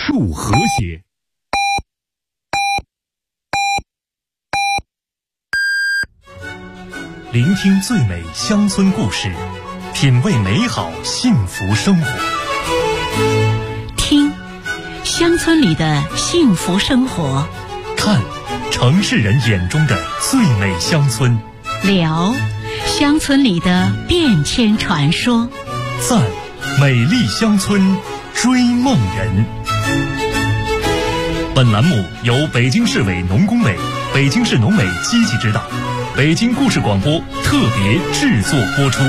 树和谐。聆听最美乡村故事，品味美好幸福生活。 听乡村里的幸福生活， 看城市人眼中的最美乡村， 聊乡村里的变迁传说， 赞美丽乡村追梦人。本栏目由北京市委农工委、北京市农委积极指导，北京故事广播特别制作播出。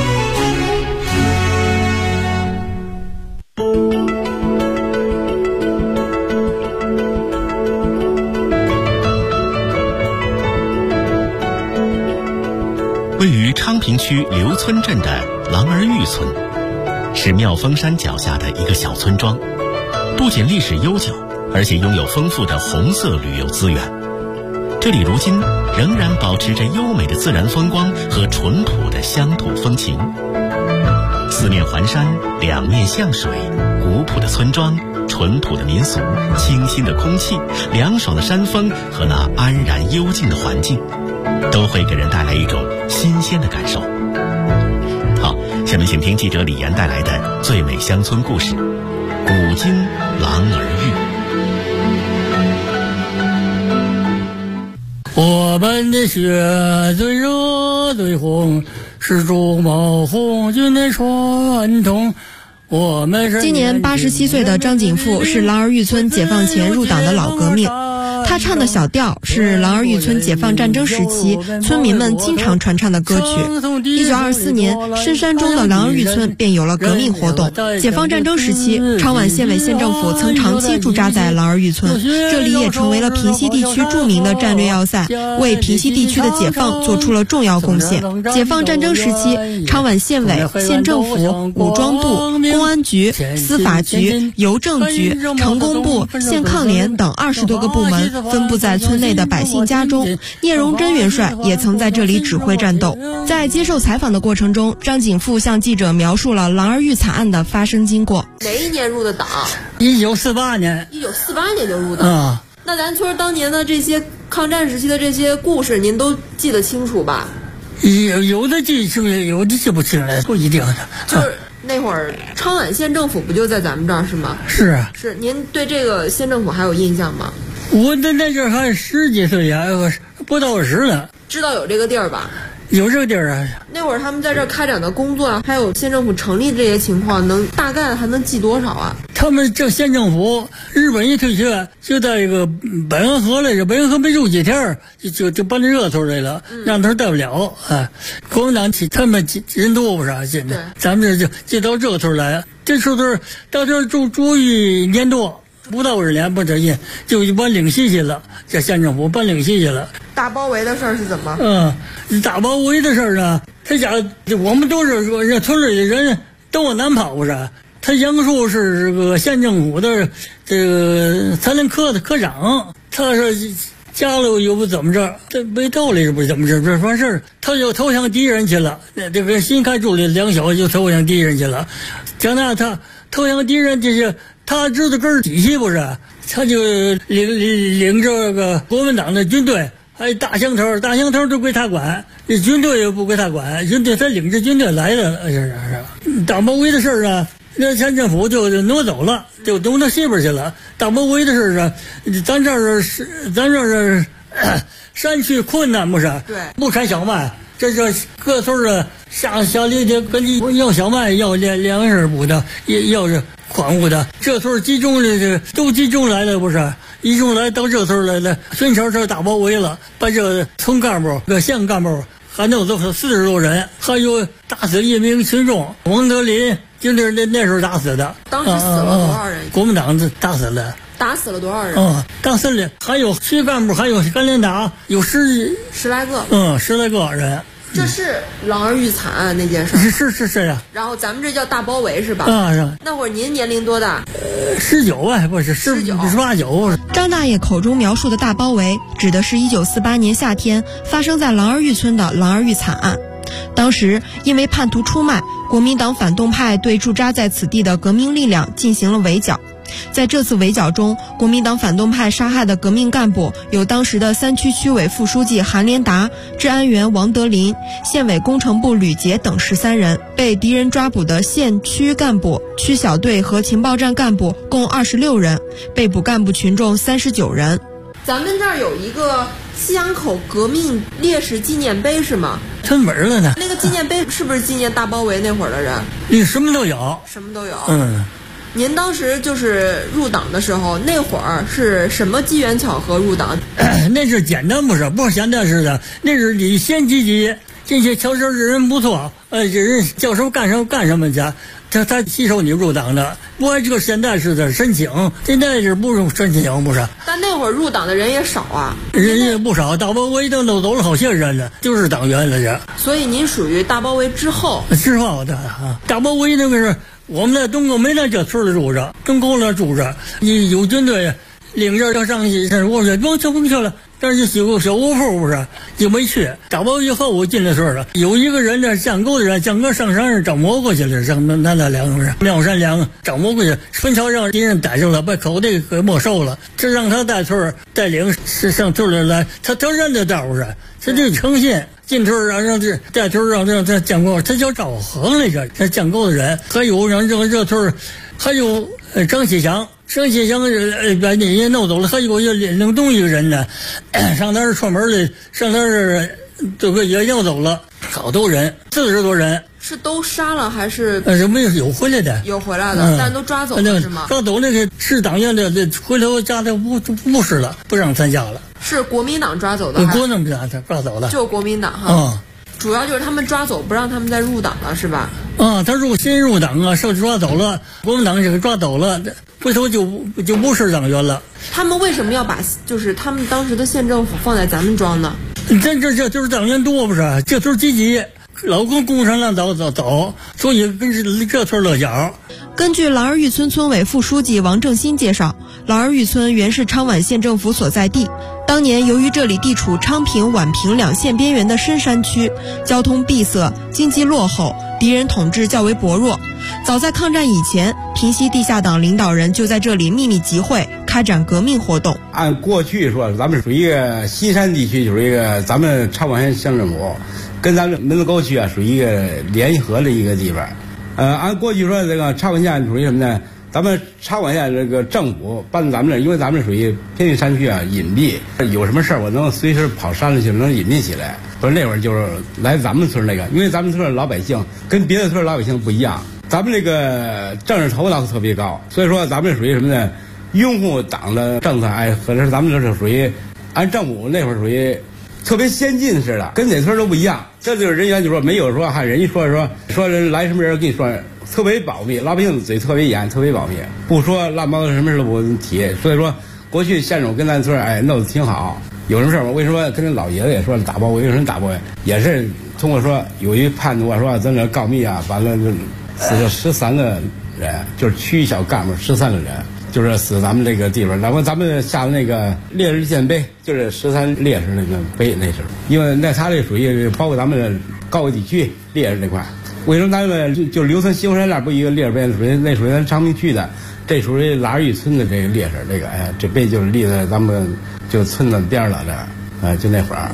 位于昌平区刘村镇的狼儿峪村，是妙峰山脚下的一个小村庄，不仅历史悠久，而且拥有丰富的红色旅游资源。这里如今仍然保持着优美的自然风光和淳朴的乡土风情。四面环山，两面向水，古朴的村庄，淳朴的民俗，清新的空气，凉爽的山风和那安然幽静的环境，都会给人带来一种新鲜的感受。好，下面请听记者李岩带来的最美乡村故事——古今狼儿峪。 我们的血最热最红，是朱毛红军的传统。 今年87岁的张景富是狼儿峪村解放前入党的老革命，他唱的小调是狼儿峪村解放战争时期村民们经常传唱的歌曲。1924年，深山中的狼儿峪村便有了革命活动。解放战争时期，昌宛县委县政府曾长期驻扎在狼儿峪村，这里也成为了平西地区著名的战略要塞，为平西地区的解放做出了重要贡献。解放战争时期，昌宛县委、县政府、武装部、公安局、司法局、邮政局、城工部、县抗联等20多个部门分布在村内的百姓家中。聂荣臻元帅也曾在这里指挥战斗。在接受采访的过程中，张景富向记者描述了狼儿峪惨案的发生经过。 哪一年入的党 ？1948年。 1948年就入党。那咱村当年的这些抗战时期的这些故事，您都记得清楚吧？ 有的记清楚，有的记不清了，不一定的。 就是那会儿昌宛县政府不就在咱们这儿是吗？ 是啊。 是，您对这个县政府还有印象吗？ 我的那阵还10几岁呀，不到20呢。 知道有这个地儿吧？ 有这个地儿啊。那会儿他们在这儿开展的工作啊，还有县政府成立这些情况，大概还能记多少啊？ 他们这县政府，日本一退却，就在一个北安河来着，北安河没住几天，就搬到这头来了，让他带不了啊。国民党他们人多不是？现在咱们就到这头来，这时候到这住1年多。不到20年，不这人就搬领西去了，这县政府搬领西去了。 大包围的事儿是怎么？ 大包围的事儿呢？他家我们都是说，这村里的人都往南跑，不是？他杨树是这个县政府的这个参联科的科长，他说家里又不怎么着，这没道理是不怎么着，这完事儿他就投降敌人去了。这个新开住的2小就投降敌人去了。将来他投降敌人这些。他知道根儿底细不是？他就领着个国民党的军队，还有大乡头都归他管，这军队也不归他管，军队他领着军队来的，是。大包围的事儿啊，那县政府就挪走了，就挪到西边去了。大包围的事儿啊，咱这是山区困难不是？ 对， 不产小麦。这各村的下里的跟你要小麦，要粮食补的，要是矿物的，这村集中的都集中来了，不是？集中来到这村来了，孙桥这大包围了，把这村干部、县干部还弄走40多人，还有打死1名群众，王德林就那时候打死的。 当时死了多少人？ 国民党打死了。 打死了多少人？ 打死了，还有区干部，还有干连打，有十来个。 10来个人。 这是狼儿峪惨案那件事。 是呀。 然后咱们这叫大包围是吧？ 是。 那会儿您年龄多大 ？19吧，不是18、19。 张大爷口中描述的大包围，指的是1948年夏天发生在狼儿峪村的狼儿峪惨案。当时因为叛徒出卖，国民党反动派对驻扎在此地的革命力量进行了围剿。 在这次围剿中，国民党反动派杀害的革命干部有当时的3区区委副书记韩连达、治安员王德林、县委工程部吕杰等13人，被敌人抓捕的县区干部、区小队和情报站干部共26人，被捕干部群众39人。 咱们这儿有一个西洋口革命烈士纪念碑是吗？ 存本了呢。 那个纪念碑是不是纪念大包围那会儿的人？ 你什么都有， 什么都有。 您当时就是入党的时候，那会儿是什么机缘巧合入党？ 那是简单不是现在似的，那是你先积极，这些瞧这人不错，这人叫什么干什么去，他吸收你入党的。不过这个现在是的申请，现在是不用申请不是？ 但那会儿入党的人也少啊， 人也不少，大包围都走了好些人了，就是党员了这。 所以您属于大包围之后的啊，大包围那个是我们在东沟没在这村里住着，东沟那住着，有军队领着要上去，我说甭去了。但是小屋铺不是就没去。大包围以后我进来时候了，有一个人呢，降沟的人，降沟上山上找蘑菇去了，上那两个人妙山两找蘑菇去，分桥让敌人逮住了，把口袋给没收了，这让他带村带领上村里来，他认得道是，他就诚信。进村让这带村让这降沟，他叫赵恒那个他降沟的人，还有让这村还有张启祥把那人弄走了，还有一个领东一个人呢，上那儿串门的，上那儿这个也要走了，好多人，40多人。 是都杀了还是？ 没有回来的， 有回来的，但都抓走了是吗？ 抓走那个是党员的，回头家的不是了，不让参加了。 是国民党抓走的， 国民党抓走了， 就国民党哈。主要就是他们抓走，不让他们再入党了，是吧？ 他新入党啊，受抓走了，国民党这个抓走了，回头就不是党员了。 他们为什么要把就是他们当时的县政府放在咱们庄呢？ 这就是党员多不是？这村积极。老公共产党走，所以跟这村落脚。 根据狼儿峪村村委副书记王正新介绍，狼儿峪村原是昌宛县政府所在地。当年由于这里地处昌平、宛平2县边缘的深山区，交通闭塞，经济落后，敌人统治较为薄弱。早在抗战以前，平西地下党领导人就在这里秘密集会，开展革命活动。 按过去说，咱们属于一个西山地区，就是一个咱们昌宛县乡政府。跟咱们门子沟区啊，属于一个联合的一个地方。按过去说，这个昌宛县属于什么呢？咱们昌宛县这个政府办咱们这，因为咱们属于偏僻山区啊，隐蔽，有什么事儿我能随时跑山里去，能隐蔽起来。所以那会儿就是来咱们村那个，因为咱们村的老百姓跟别的村老百姓不一样，咱们这个政治头脑特别高，所以说咱们属于什么呢？拥护党的政策，可是咱们这是属于按政府那会儿属于。特别先进似的，跟哪村都不一样。这就是人员就说没有说还人一说人来什么人跟你说特别保密，老百姓嘴特别严，特别保密，不说乱毛什么事都不提。所以说过去县长跟咱村弄得挺好，有什么事我为什么跟那老爷子也说打包围，有什么打包围也是通过说有一叛徒说在那告密啊，完了死了13个人，就是区小干部13个人。就是死咱们这个地方，然后咱们下的那个烈士纪念碑，就是13烈士那个碑，那是因为那他这属于包括咱们高危地区烈士这块。为什么咱们就刘村西湖山那不一个烈士碑，属于咱昌平区的，这属于狼儿峪村的这个烈士，这碑就是立在咱们就村子边了这。就那会儿。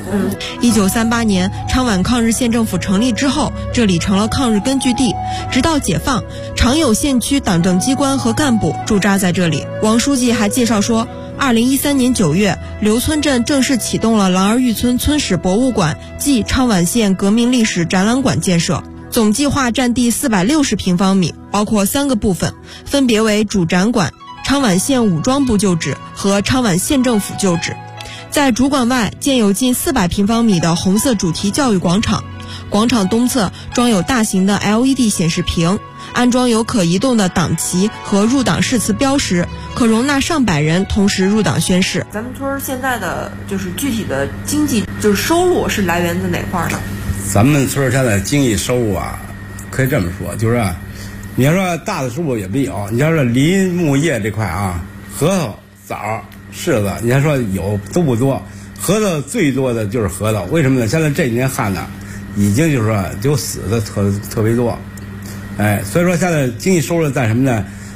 1938年，昌宛抗日县政府成立之后，这里成了抗日根据地。直到解放，常有县区党政机关和干部驻扎在这里。王书记还介绍说，2013年9月，刘村镇正式启动了狼儿峪村村史博物馆暨昌宛县革命历史展览馆建设。总计划占地460平方米，包括3个部分，分别为主展馆、昌宛县武装部旧址和昌宛县政府旧址。在主馆外建有近400平方米的红色主题教育广场，广场东侧装有大型的 LED 显示屏，安装有可移动的党旗和入党誓词标识，可容纳上百人同时入党宣誓。 咱们村现在的就是具体的经济就是收入是来源自哪块呢？ 咱们村现在经济收入啊，可以这么说，就是你要说大的收入也没有，你要说林木业这块啊，核桃、枣、柿子，你还说有都不多，核桃最多的就是核桃，为什么呢？现在这几年旱呢，已经就是说就死的特别多，所以说现在经济收入在什么呢？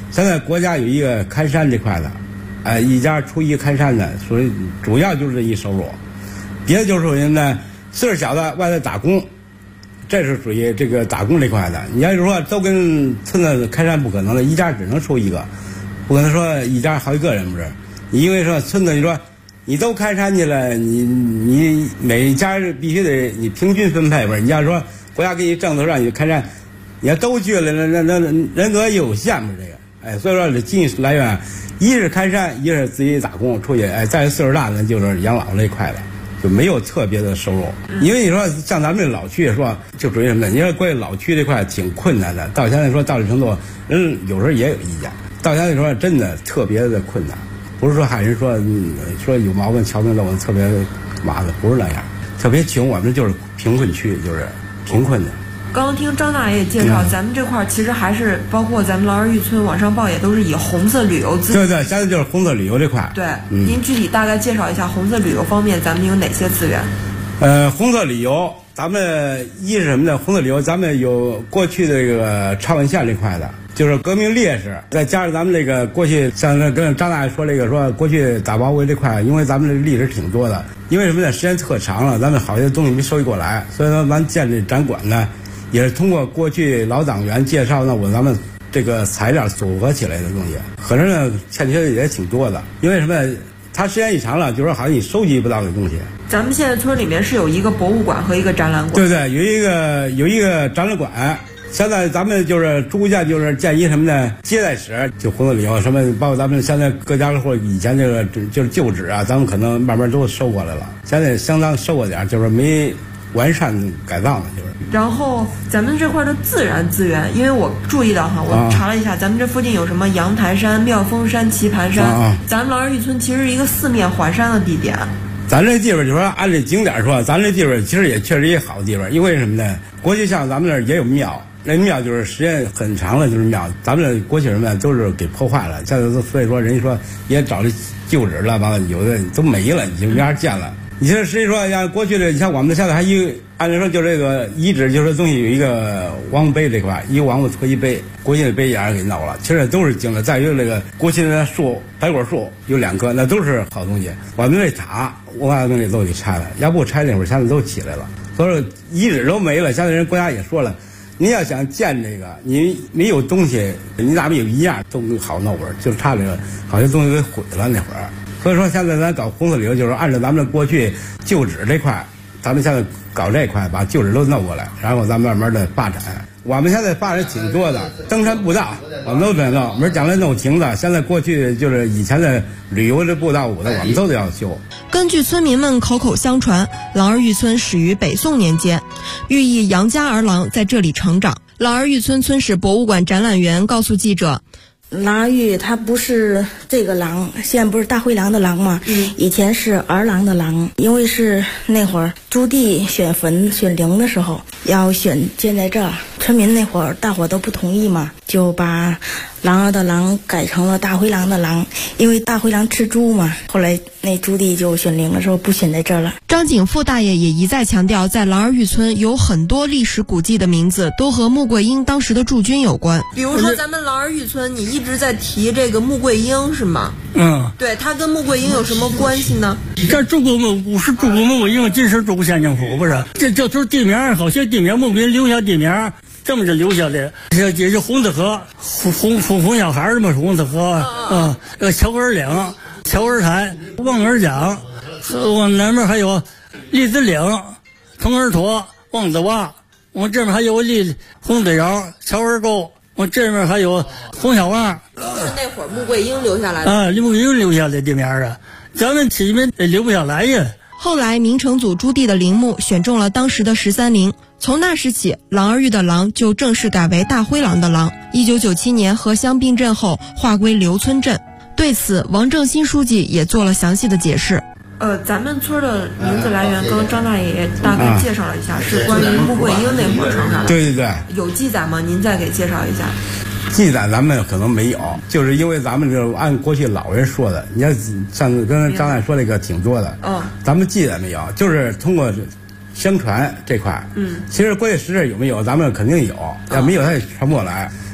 现在国家有一个看山这块的，一家出一看山的，所以主要就是这一收入，别的就是说人呢岁数小的外头打工，这是属于这个打工这块的。你要是说都跟村子看山不可能的，一家只能收一个，不可能说一家好几个人不是。你因为说村子你说你都看山去了，你每一家必须得你平均分配不是？你要说国家给你政策让你看山，你要都去了，那人格有限嘛这个。所以说这经济来源，一是看山，一是自己打工出去，再岁数大的就是养老这一块了，就没有特别的收入。因为你说像咱们这老区说，就属于什么呢？你说关于老区这块挺困难的，到现在说到这程度，人有时候也有意见。到现在说真的特别的困难，不是说还是说有毛病瞧病了我特别麻烦，不是那样。特别穷，我们就是贫困区，就是贫困的。 刚刚听张大爷介绍，咱们这块其实还是包括咱们狼儿峪村网上报也都是以红色旅游资源。 对，现在就是红色旅游这块。 对，您具体大概介绍一下红色旅游方面咱们有哪些资源？ 红色旅游，咱们一是什么呢？红色旅游，咱们有过去这个朝阳县这块的，就是革命烈士，再加上咱们这个过去，像跟张大爷说这个说过去打包围这块，因为咱们这历史挺多的，因为什么呢？时间特长了，咱们好些东西没收集过来，所以说咱建这展馆呢。也是通过过去老党员介绍呢，咱们这个材料组合起来的东西，可能呢欠缺也挺多的。因为什么？它时间一长了，就说好像你收集不到的东西。 咱们现在村里面是有一个博物馆和一个展览馆。 对，有一个展览馆。现在咱们就是逐渐就是建一什么呢？接待室，就红色旅游什么，包括咱们现在各家或以前这个就是旧址啊，咱们可能慢慢都收过来了。现在相当收过点，就是没完善改造呢，就是。 然后咱们这块的自然资源，因为我注意到哈，我查了一下，咱们这附近有什么阳台山、妙峰山、棋盘山，咱们狼儿峪村其实是一个四面环山的地点。 咱这地方就说按这景点说，咱这地方其实也确实一个好地方，因为什么呢？过去像咱们那儿也有庙，那庙就是时间很长了就是庙，咱们这过去什么都是给破坏了，现在所以说人家说也找这旧址了，完了有的都没了，你就没法见了。你像实际说像过去的，你像我们现在还按理说就这个遗址，就是东西有一个王碑这块，一个王八托一碑，国庆的碑也是给闹了。其实都是经了，再有那个国庆的树，白果树有2棵，那都是好东西。我们这塔，我把那都给拆了，要不拆那会儿现在都起来了。所以说遗址都没了，现在人国家也说了，你要想建这个，你没有东西，你哪怕有一样都好弄会儿，就差这个好些东西给毁了那会儿。所以说现在咱搞红色旅游，就是按照咱们过去旧址这块，咱们现在搞这块，把旧址都弄过来，然后咱慢慢的发展。我们现在发展挺多的，登山步道我们都在弄，没将来弄停的。现在过去就是以前的旅游的步道舞的，我们都得要修。 根据村民们口口相传，狼儿峪村始于北宋年间，寓意养家儿郎在这里成长。狼儿峪村村史博物馆展览员告诉记者， 狼儿峪它不是这个狼，现在不是大灰狼的狼吗？以前是儿郎的郎，因为是那会儿朱棣选坟选陵的时候要选建在这儿，村民那会儿大伙都不同意嘛，就把狼儿的狼改成了大灰狼的狼，因为大灰狼吃猪嘛。后来那朱棣就选陵的时候不选在这儿了。 张景富大爷也一再强调，在狼儿峪村有很多历史古迹的名字都和穆桂英当时的驻军有关。 比如说咱们狼儿峪村，你一直在提这个穆桂英是吗？对，他跟穆桂英有什么关系呢？ 这住过不是住过穆桂英，这是住过县政府，不是？这就是地名，好些地名穆桂英留下地名，这么就留下的。这是红子河，红小孩儿嘛，红子河乔根岭、乔根台、望儿江，往南面还有栗子岭、铜儿坨、望子洼，往这面还有红子窑、乔根沟。我这面还有红小旺， 都是那会儿穆桂英留下来的穆桂英留下的地名啊，咱们起名留不下来呀。 后来明成祖朱棣的陵墓选中了当时的13陵，从那时起，狼儿峪的狼就正式改为大灰狼的狼。1997年河乡并镇后，划归刘村镇。对此，王正新书记也做了详细的解释。 咱们村的名字来源，刚刚张大爷也大概介绍了一下，是关于穆桂英那会儿传下来的。 对， 有记载吗？您再给介绍一下。 记载咱们可能没有，就是因为咱们这按过去老人说的，你看上次跟张大爷说那个挺多的，咱们记载没有，就是通过相传这块。其实过去实事有没有，咱们肯定有，要没有他也传不过来。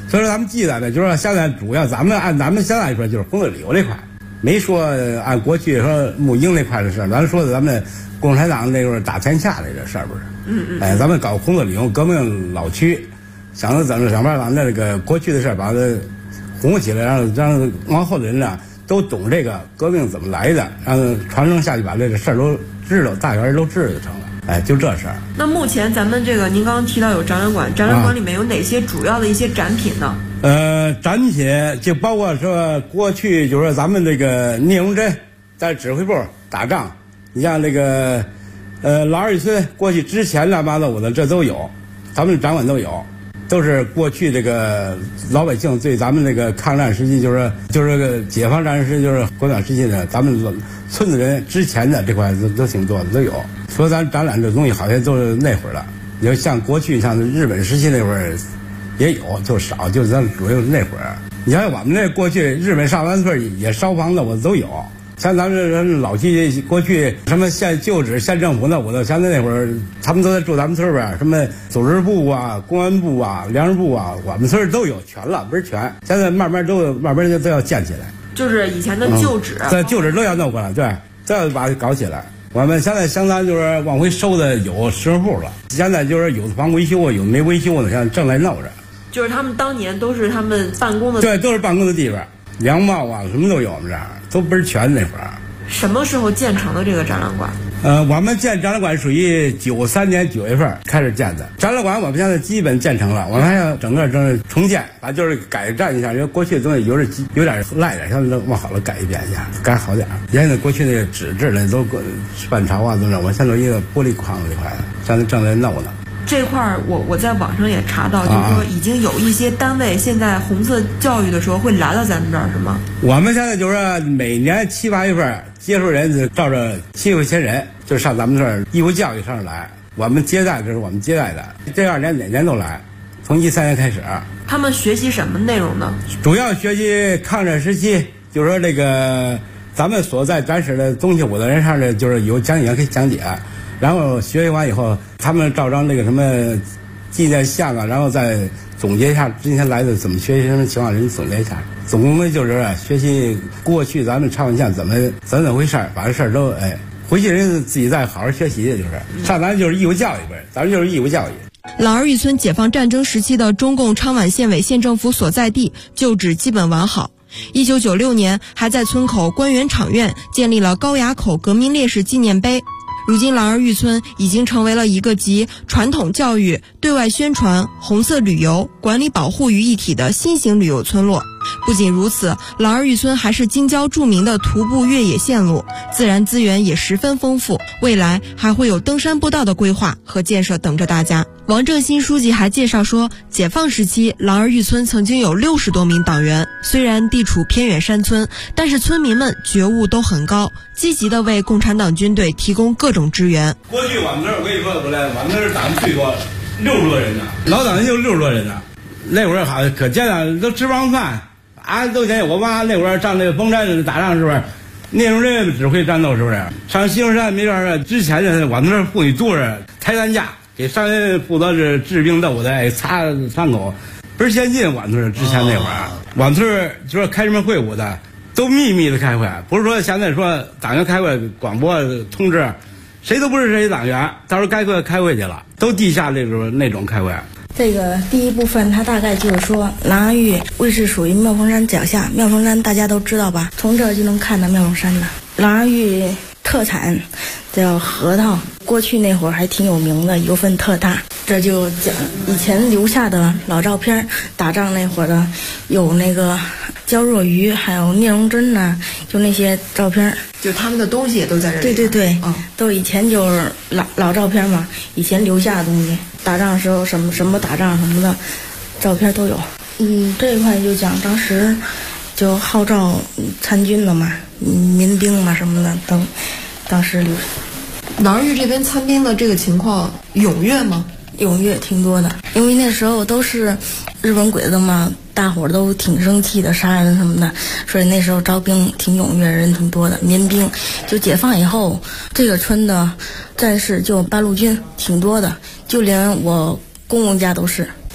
所以说咱们记载的就是说现在主要咱们按咱们现在说就是红色旅游这块，没说按过去说募英那块的事，咱说的咱们共产党那会儿打天下的这事儿不是？哎，咱们搞红色旅游革命老区，想着怎么想办法把那个过去的事把它红起来，让往后的人呢都懂这个革命怎么来的，让传承下去，把这个事儿都知道，大家都知道就成了。哎，就这事儿。 那目前咱们这个，您刚刚提到有展览馆，展览馆里面有哪些主要的一些展品呢？ 展品就包括说过去就是说咱们这个聂荣臻在指挥部打仗，你像这个老二玉村过去之前乱七八糟的这都有，咱们展馆都有，都是过去这个老百姓对咱们这个抗战时期，就是这个解放战时期，就是国民党时期的，咱们村子人之前的这块都挺多的都有。说咱展览这东西好像都是那会儿了，你说像过去像日本时期那会儿也有，就少，就是咱主要是那会儿。你像我们那过去日本上完村也烧房子，我都有。像咱们这老区过去什么县旧址县政府的，我都像那会儿他们都在住咱们村边，什么组织部啊、公安部啊、粮食部啊，我们村都有全了，不是全，现在慢慢都要建起来。 就是以前的旧址， 在旧址都要弄过来，对，都要把它搞起来。我们现在相当就是往回收的有10户了，现在就是有的房维修啊，有没维修的，现在正在弄着。 就是他们当年都是他们办公的， 对，都是办公的地方，粮帽啊什么都有，我们这儿都不是全那会儿。 什么时候建成的这个展览馆？ 我们建展览馆属于93年9月份开始建的。展览馆我们现在基本建成了，我们还要整个重建，就是改善一下，因为过去的东西有点赖点，现在往好了改一遍一下，改好点。原来过去那个纸质的都半朝啊，都是我现在有一个玻璃框这块的，现在正在弄呢。 这块儿我在网上也查到，就是说已经有一些单位现在红色教育的时候会来到咱们这儿，是吗？我们现在就是每年7、8月份接触人照着7、8千人就上咱们这儿义务教育上来，我们接待，这是我们接待的。这2年哪年都来，从13年开始。 他们学习什么内容呢？ 主要学习抗战时期，就是说这个咱们所在展示的东西，我的人上的就是有讲解可以讲解。然后学习完以后，他们照张那个什么纪念像啊，然后再总结一下之前来的怎么学习什么情况，人总结一下。总共就是学习过去咱们唱完像怎么回事，把这事儿都回去人自己再好好学习，就是上咱就是义务教育呗，咱们就是义务教育。 老二峪村解放战争时期的中共昌宛县委县政府所在地旧址基本完好。1996年还在村口官员场院建立了高崖口革命烈士纪念碑。如今老二峪村已经成为了一个集传统教育、对外宣传、红色旅游、管理保护于一体的新型旅游村落。不仅如此，老二峪村还是京郊著名的徒步越野线路，自然资源也十分丰富，未来还会有登山步道的规划和建设等着大家。王正新书记还介绍说，解放时期老二峪村曾经有60多名党员，虽然地处偏远山村，但是村民们觉悟都很高，积极地为共产党军队提供各种支援。 过去我们这儿，我跟你说，我们这儿党最多60多人呢，老党员就60多人呢。那会儿好可见了，都吃不上饭。都想我妈那会儿上那个崩山打仗，是不是？聂荣臻指挥战斗，是不是？上西双山没准儿之前的我们这妇女都是抬担架，给上人负责是治病斗的，擦伤口，不是先进。我们这之前那会儿，我们这就是开什么会务的，都秘密的开会，不是说现在说党员开会广播通知，谁都不是谁党员，到时候开会去了，都地下那种开会。 这个第一部分，它大概就是说，狼儿峪位置属于妙峰山脚下。妙峰山大家都知道吧？从这儿就能看到妙峰山了。狼儿峪特产叫核桃，过去那会儿还挺有名的，油分特大。这就讲以前留下的老照片，打仗那会儿的，有那个焦若愚，还有聂荣臻呢，就那些照片， 就他们的东西也都在这里。 对，都以前就是老照片嘛，以前留下的东西，打仗的时候什么打仗什么的照片都有。这一块就讲当时就号召参军了嘛，民兵嘛什么的都当时留。 老二峪这边参兵的这个情况踊跃吗？ 踊跃挺多的，因为那时候都是日本鬼子嘛，大伙儿都挺生气的，杀人什么的，所以那时候招兵挺踊跃，人挺多的。民兵就解放以后，这个村的战士就八路军挺多的，就连我公公家都是。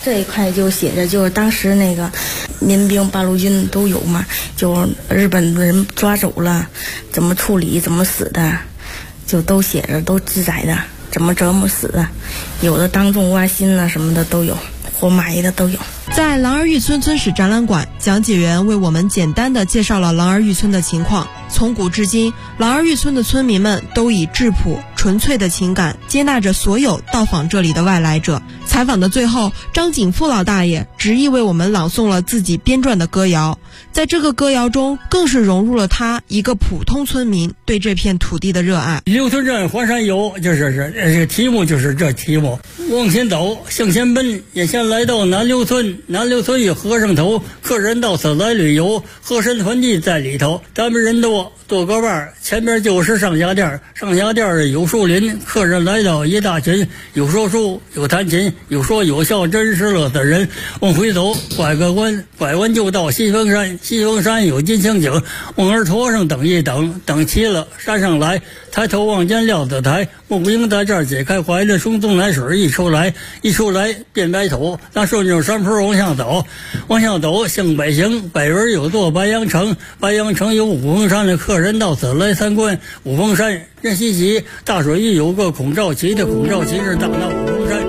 这一块就写着，就是当时那个民兵八路军都有嘛，就日本人抓走了，怎么处理，怎么死的，就都写着，都记载的，怎么折磨死的，有的当众挖心啊什么的都有，活埋的都有。 在狼儿峪村村史展览馆，讲解员为我们简单的介绍了狼儿峪村的情况。从古至今，狼儿峪村的村民们都以质朴纯粹的情感接纳着所有到访这里的外来者。采访的最后，张景富老大爷执意为我们朗诵了自己编撰的歌谣，在这个歌谣中更是融入了他一个普通村民对这片土地的热爱。 刘村镇环山游，就是这个题目，就是这题目。往前走，向前奔，眼前来到南刘村，南刘村有和尚头，客人到此来旅游，和珅团聚在里头，咱们人多个伴儿，前边就是上下店，上下店有树林，客人来到一大群，有说书，有弹琴，有说有笑，真是乐的人。往回走，拐个弯，拐弯就到西峰山，西峰山有金星井，往儿头上等一等，等齐了山上来，抬头望见料子台，木鹰在这儿解开怀里，松松奶水一出来变白头，咱顺着山坡往下走，向北行，北边有座白杨城，白杨城有五峰山的客人到此来参观，五峰山真稀奇，大水域有个孔兆奇的，孔兆奇是大闹五峰山。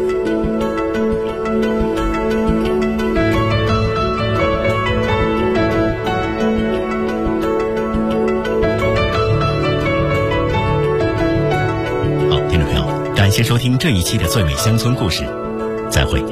好，听众朋友，感谢收听这一期的最美乡村故事，再会。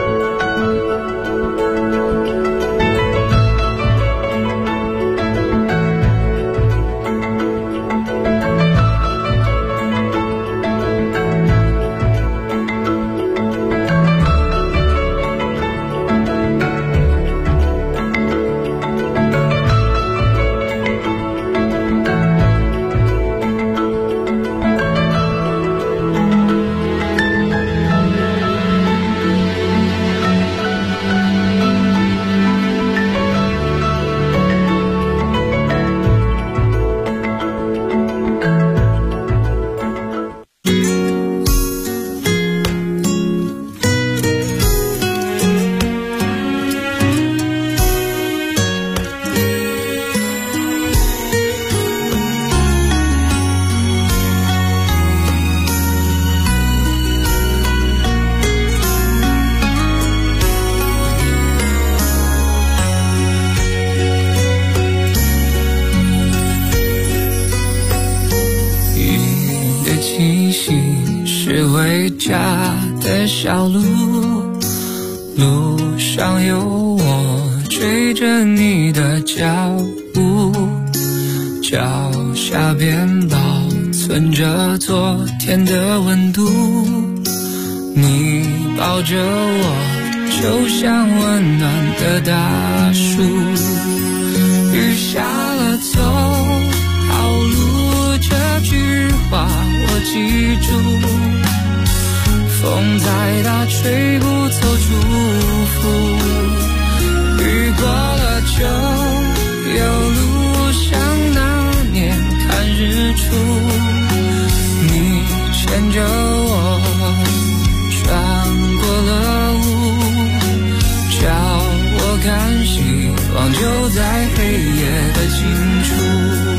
是回家的小路，路上有我追着你的脚步，脚下边保存着昨天的温度，你抱着我就像温暖的大树，雨下了走好路，这句话我记住，风再大吹不走祝福，雨过了就有路，像那年看日出，你牵着我穿过了雾，叫我看希望就在黑夜的尽处，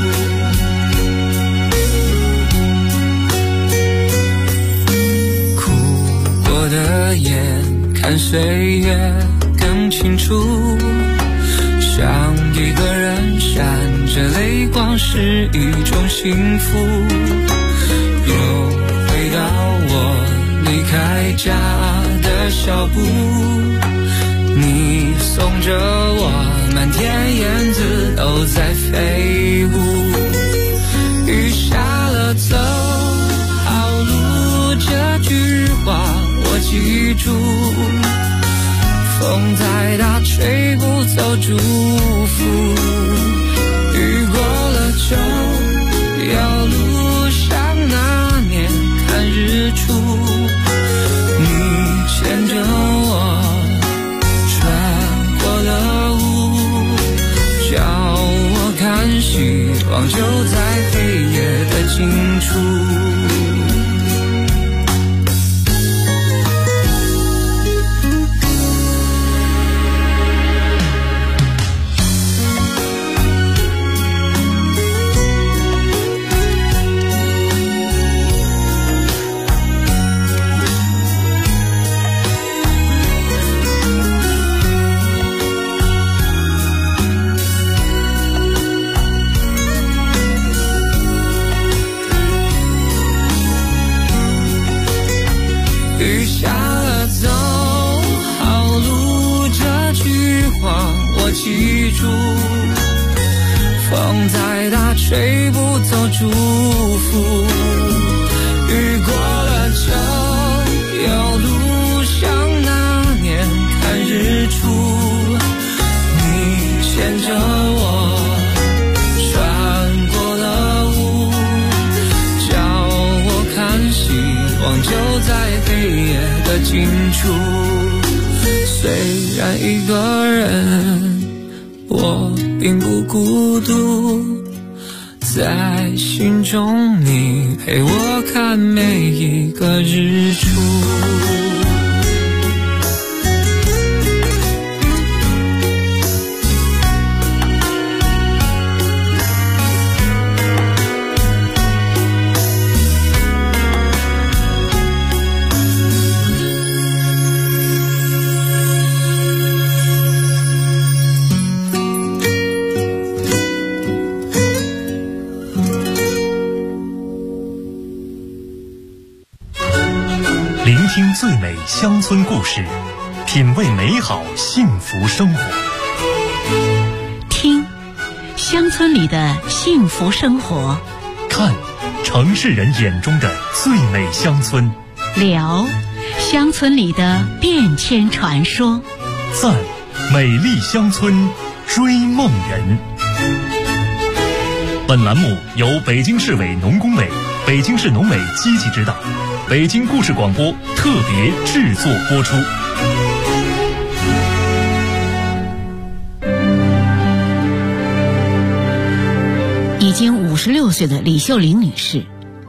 的眼看岁月更清楚，像一个人闪着泪光是一种幸福，又回到我离开家的小步，你送着我满天燕子都在飞舞，雨下了走好路，这句话我记住，风再大吹不走祝福，雨过了就有路，像那年看日出，你牵着我穿过了雾，叫我看希望就在黑夜的尽处。 记住，风再大吹不走祝福，雨过了就有路，像那年看日出，你牵着我穿过了雾，叫我看希望就在黑夜的尽处。虽然一个人，我并不孤独，在心中你陪我看每一个日出。 聆听最美乡村故事，品味美好幸福生活。 听乡村里的幸福生活， 看城市人眼中的最美乡村， 聊乡村里的变迁传说， 赞美丽乡村追梦人。本栏目由北京市委农工委、北京市农委积极指导，北京故事广播特别制作播出。 已经56岁的李秀玲女士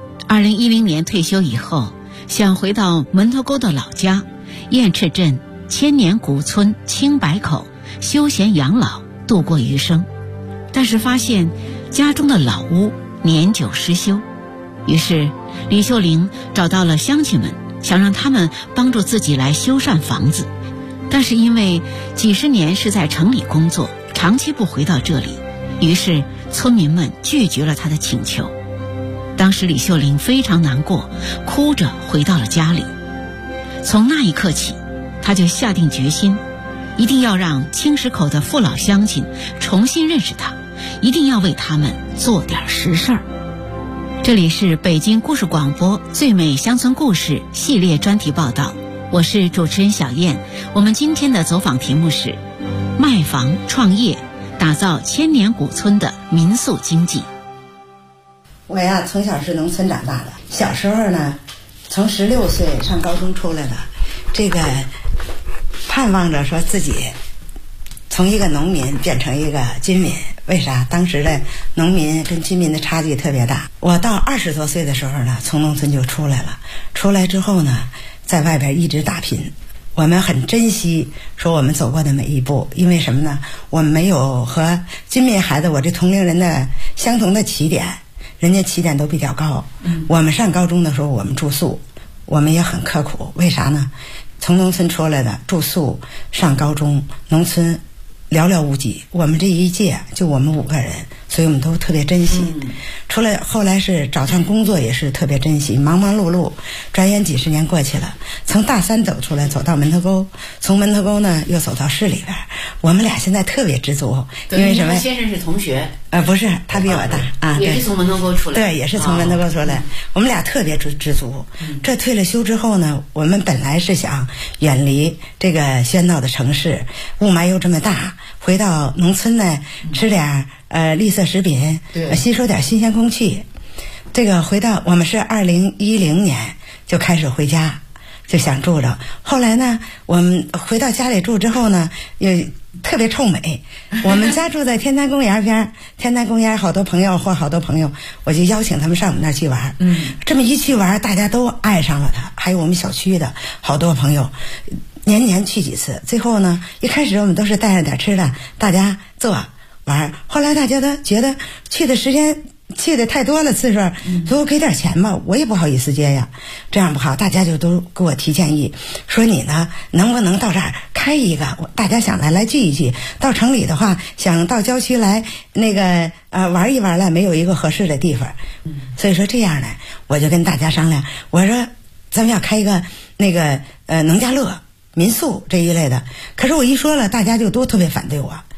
，2010年退休以后，想回到门头沟的老家燕赤镇千年古村青白口休闲养老，度过余生。但是发现家中的老屋年久失修，于是李秀玲找到了乡亲们，想让他们帮助自己来修缮房子。但是因为几十年是在城里工作，长期不回到这里，于是村民们拒绝了她的请求。当时李秀玲非常难过，哭着回到了家里。从那一刻起，她就下定决心，一定要让青石口的父老乡亲重新认识她，一定要为他们做点实事儿。这里是北京故事广播最美乡村故事系列专题报道，我是主持人小燕。我们今天的走访题目是卖房创业，打造千年古村的民宿经济。 我呀，从小是农村长大的，小时候呢，从16岁上高中出来的，这个盼望着说自己从一个农民变成一个军民。为啥？当时的农民跟军民的差距特别大。我到20多岁的时候呢，从农村就出来了。出来之后呢，在外边一直打拼。我们很珍惜说我们走过的每一步，因为什么呢？我们没有和军民孩子我这同龄人的相同的起点，人家起点都比较高。我们上高中的时候我们住宿，我们也很刻苦。为啥呢？从农村出来的住宿上高中，农村寥寥无几，我们这一届就我们5个人，所以我们都特别珍惜。出来后来是找上工作也是特别珍惜，忙忙碌碌，转眼几十年过去了。从大三走出来，走到门头沟，从门头沟呢又走到市里边。我们俩现在特别知足，因为什么？ 先生是同学？ 不是，他比我大啊， 也是从门头沟出来。 对，也是从门头沟出来。我们俩特别知足。这退了休之后呢，我们本来是想远离这个喧闹的城市，雾霾又这么大，回到农村呢，吃点绿色食品，吸收点新鲜空气。这个回到我们是2010年就开始回家，就想住着。后来呢，我们回到家里住之后呢，又特别臭美。我们家住在天坛公园边，天坛公园好多朋友，我就邀请他们上我们那儿去玩。这么一去玩，大家都爱上了它。还有我们小区的好多朋友，年年去几次。最后呢，一开始我们都是带上点吃的，大家坐玩。后来大家都觉得去的时间去的太多了，次数说给点钱吧，我也不好意思接呀，这样不好，大家就都给我提建议，说你呢能不能到这儿开一个，大家想来聚一聚，到城里的话想到郊区来那个玩一玩了，没有一个合适的地方。所以说这样呢，我就跟大家商量，我说咱们要开一个那个农家乐民宿这一类的。可是我一说了，大家就都特别反对我，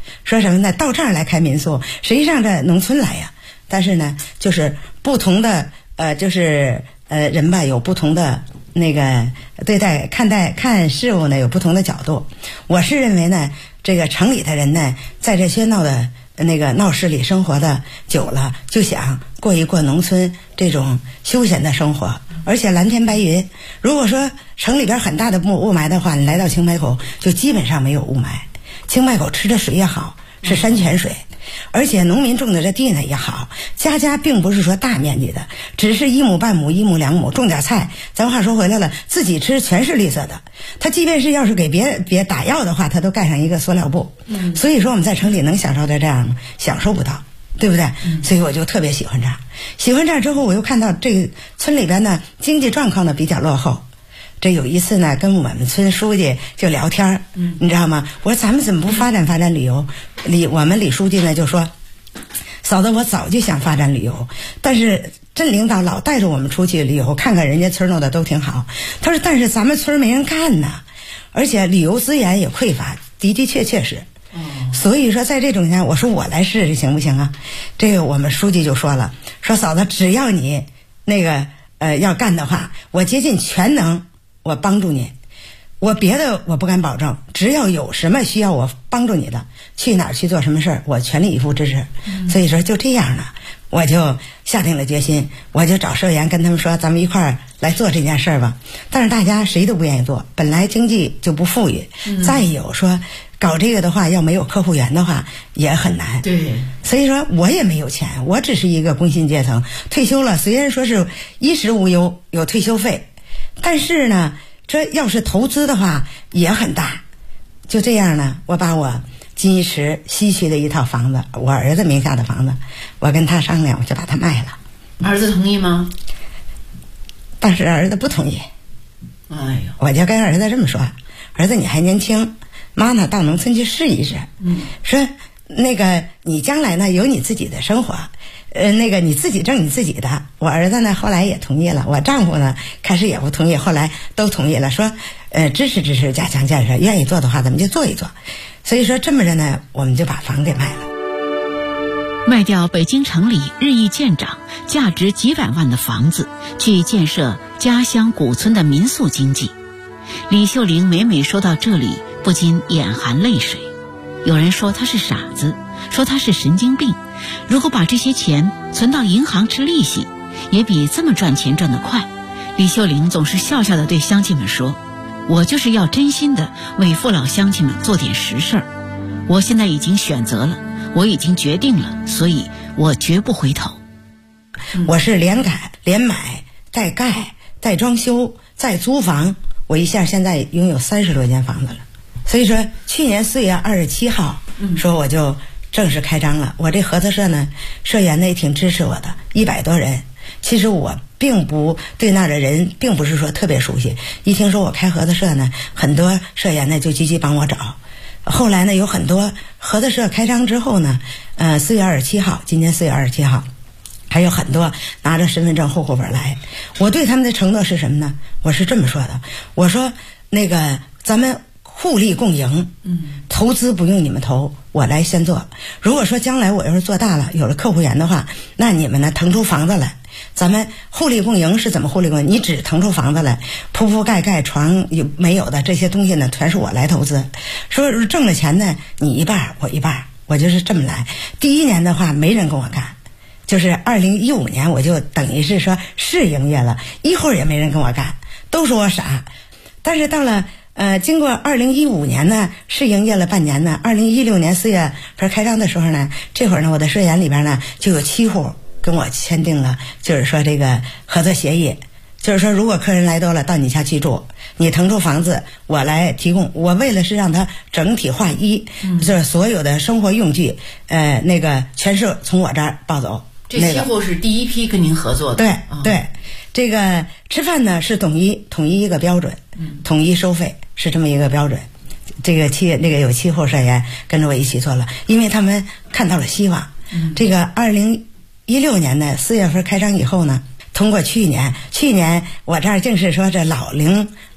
说什么呢？到这儿来开民宿，实际上这农村来呀。但是呢，就是不同的人吧，有不同的那个对待看事物呢，有不同的角度。我是认为呢，这个城里的人呢，在这喧闹的那个闹市里生活的久了，就想过一过农村这种休闲的生活。而且蓝天白云，如果说城里边很大的雾霾的话，你来到青白口就基本上没有雾霾。青白口吃的水也好，是山泉水，而且农民种的这地呢也好，家家并不是说大面积的，只是1亩半亩1亩2亩种点菜，咱话说回来了，自己吃全是绿色的。他即便是要是给别打药的话，他都盖上一个塑料布。所以说我们在城里能享受到这样吗？享受不到，对不对？所以我就特别喜欢这儿。喜欢这儿之后，我又看到这个村里边呢经济状况呢比较落后。这有一次呢，跟我们村书记就聊天，你知道吗？我说咱们怎么不发展旅游？我们李书记呢就说，嫂子，我早就想发展旅游，但是镇领导老带着我们出去旅游，看看人家村弄的都挺好。他说，但是咱们村没人干呢，而且旅游资源也匮乏，的确是。所以说在这种情况下，我说我来试试行不行啊？这个我们书记就说了，说嫂子，只要你那个要干的话，我竭尽全能。我帮助你，我别的我不敢保证，只要有什么需要我帮助你的，去哪儿去做什么事儿，我全力以赴支持。所以说就这样呢，我就下定了决心，我就找社员跟他们说，咱们一块儿来做这件事儿吧。但是大家谁都不愿意做，本来经济就不富裕，再有说搞这个的话，要没有客户源的话也很难。 对， 所以说我也没有钱，我只是一个工薪阶层，退休了，虽然说是衣食无忧，有退休费。但是呢，这要是投资的话也很大。就这样呢，我把我金鱼池西区的一套房子，我儿子名下的房子，我跟他商量，我就把它卖了。 儿子同意吗？ 当时儿子不同意。 哎呦， 我就跟儿子这么说，儿子你还年轻，妈呢到农村去试一试。说那个你将来呢有你自己的生活。那个你自己挣你自己的。我儿子呢后来也同意了，我丈夫呢开始也不同意，后来都同意了，说支持加强建设，愿意做的话咱们就做一做。所以说这么着呢，我们就把房给卖了， 卖掉北京城里日益见长价值几百万的房子，去建设家乡古村的民宿经济。李秀玲每每说到这里，不禁眼含泪水。有人说她是傻子，说她是神经病，如果把这些钱存到银行吃利息，也比这么赚钱赚得快。李秀玲总是笑笑地对乡亲们说，我就是要真心的为父老乡亲们做点实事儿。我现在已经选择了，我已经决定了，所以我绝不回头。 我是连改连买带盖带装修再租房，我一下现在拥有30多间房子了。所以说去年4月27号说我就正式开张了。我这合作社呢，社员呢也挺支持我的，100多人。其实我并不对那儿的人并不是说特别熟悉，一听说我开合作社呢，很多社员呢就积极帮我找。后来呢有很多合作社开张之后呢4月27号，今年4月27号还有很多拿着身份证户口本来。我对他们的承诺是什么呢？我是这么说的，我说那个咱们互利共赢，投资不用你们投，我来先做。如果说将来我要是做大了，有了客户源的话，那你们呢腾出房子来，咱们互利共赢。是怎么互利共赢？你只腾出房子来，铺盖床有没有的这些东西呢，全是我来投资。说挣了钱呢，你一半我一半，我就是这么来。第一年的话没人跟我干，就是2015年我就等于是说试营业了，一会儿也没人跟我干，都说我傻。但是到了经过2015年呢，试营业了半年呢，2016年4月份开张的时候呢，这会儿呢，我的社员里边呢就有7户跟我签订了，就是说这个合作协议，就是说如果客人来多了，到你家去住，你腾出房子，我来提供。我为了是让他整体划一，就是所有的生活用具，那个全是从我这儿抱走。 这7户是第一批跟您合作的。 对对。这个吃饭呢是统一一个标准，统一收费是这么一个标准。这个有7户社员跟着我一起做了，因为他们看到了希望。这个2016年的4月份开张以后呢，通过去年我这儿竟是说这老龄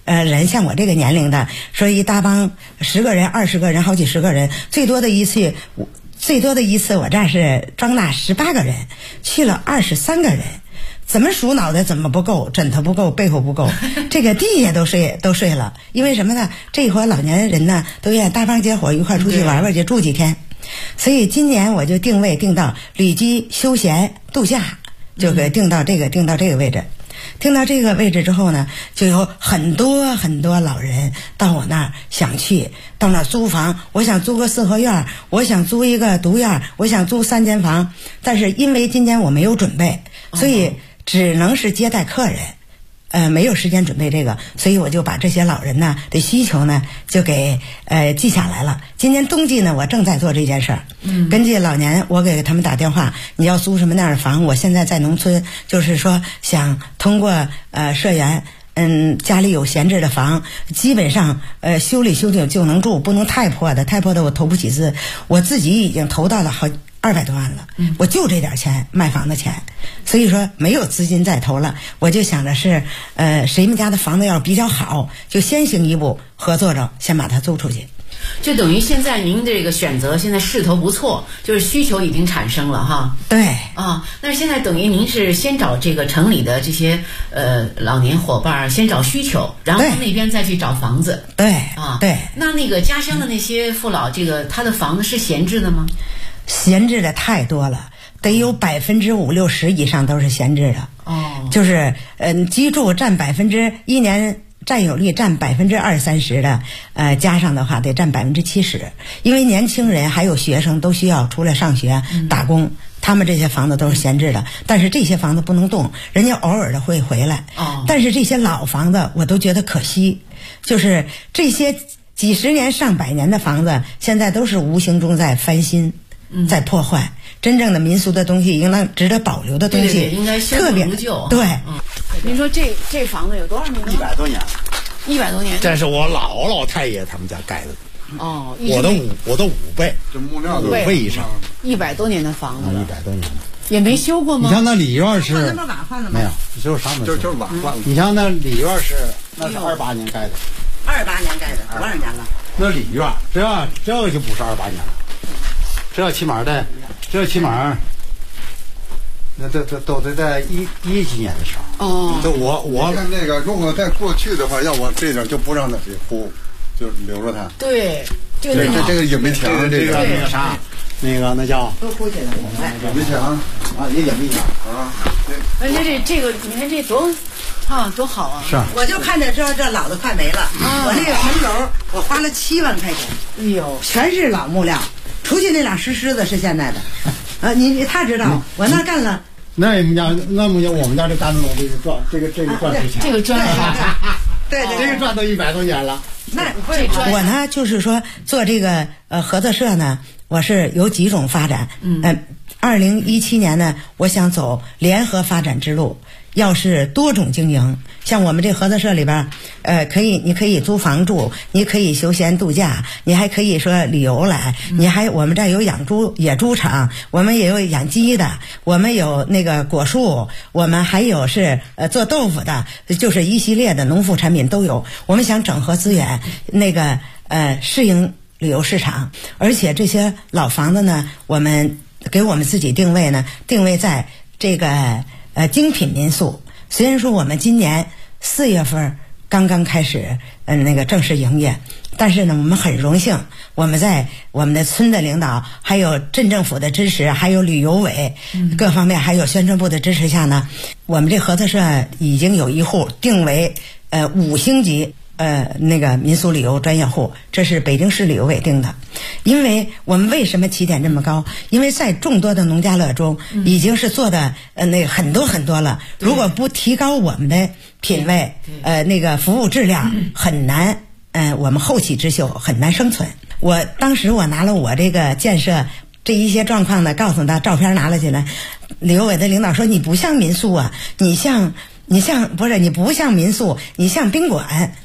人，像我这个年龄的，说一大帮10个人、20个人、好几十个人，最多的一次我这是装纳18个人，去了23个人。怎么数脑袋怎么不够，枕头不够，被子不够，这个地下都睡了。因为什么呢？这会儿老年人呢都愿大帮结伙一块出去玩玩去，住几天。所以今年我就定位定到旅居休闲度假，就给定到这个位置。定到这个位置之后呢，就有很多很多老人到我那儿想去，到那儿租房。我想租个4合院，我想租一个独院，我想租3间房。但是因为今年我没有准备，所以只能是接待客人，没有时间准备这个，所以我就把这些老人呢的需求呢就给记下来了。今年冬季呢，我正在做这件事儿。根据老年，我给他们打电话，你要租什么样的房？我现在在农村，就是说想通过社员。家里有闲置的房，基本上修理就能住，不能太破的我投不起资。我自己已经投到了好200多万了，我就这点钱卖房的钱，所以说没有资金再投了。我就想着是谁们家的房子要比较好，就先行一步合作着，先把它租出去。 就等于现在您这个选择现在势头不错，就是需求已经产生了哈。 对啊，那现在等于您是先找这个城里的这些老年伙伴先找需求，然后那边再去找房子。 对啊， 对。 那个家乡的那些父老，这个他的房子是闲置的吗？ 闲置的太多了，得有50%-60%以上都是闲置的。 哦， 就是居住占1年。占有率占20-30%的，加上的话得占70%，因为年轻人还有学生都需要出来上学打工，他们这些房子都是闲置的，但是这些房子不能动，人家偶尔的会回来。但是这些老房子我都觉得可惜，就是这些几十年上百年的房子，现在都是无形中在翻新，在破坏。真正的民俗的东西，应当值得保留的东西， 对应该修复如旧。 对， 您说这房子有多少年 ？100多年。 100多年。 这是我老太爷他们家盖的。 哦， 我的5倍， 这木料 5倍以上。 100多年的房子了。 100多年了。 也没修过吗？ 你像那里院是没有，就是啥没有，就是瓦换了。 你像那里院是那是28年盖的。 28年盖的，多少年了？ 那里院这个就不是28年了，这起码那都得在一几年的时候。 哦， 这我看这个，如果在过去的话，要我这点就不让他给铺，就留着它。 对， 这个也没墙，这个那个啥，那叫都铺起来了， 也没墙啊，也没墙啊。 而且这个你看这多好啊！ 是， 我就看着这老的快没了。我那个门楼我花了7万块钱， 哎呦， 全是老木料，除去那俩石狮子是现在的。他知道，我那干了。 那我们家这干的农这个砖，这个砖值钱。 这个砖对， 这个砖都100多年了。 那我呢，就是说做这个合作社呢，我是有几种发展。2017年呢，我想走联合发展之路。要是多种经营，像我们这合作社里边，你可以租房住，你可以休闲度假，你还可以说旅游来，我们这儿有养野猪场，我们也有养鸡的，我们有那个果树，我们还有是做豆腐的，就是一系列的农副产品都有。我们想整合资源，适应旅游市场，而且这些老房子呢，我们给我们自己定位在这个精品民宿。虽然说我们今年4月份刚刚开始正式营业，但是呢，我们很荣幸，我们在我们的村的领导，还有镇政府的支持，还有旅游委各方面，还有宣传部的支持下呢，我们这合作社已经有一户定为5星级民俗旅游专业户，这是北京市旅游委定的。因为我们为什么起点这么高？因为在众多的农家乐中，已经是做的很多很多了。如果不提高我们的品位，服务质量，很难，我们后起之秀很难生存。当时我拿了我这个建设这一些状况呢，告诉他，照片拿了起来，旅游委的领导说你不像民宿啊，你不像民宿，你像宾馆。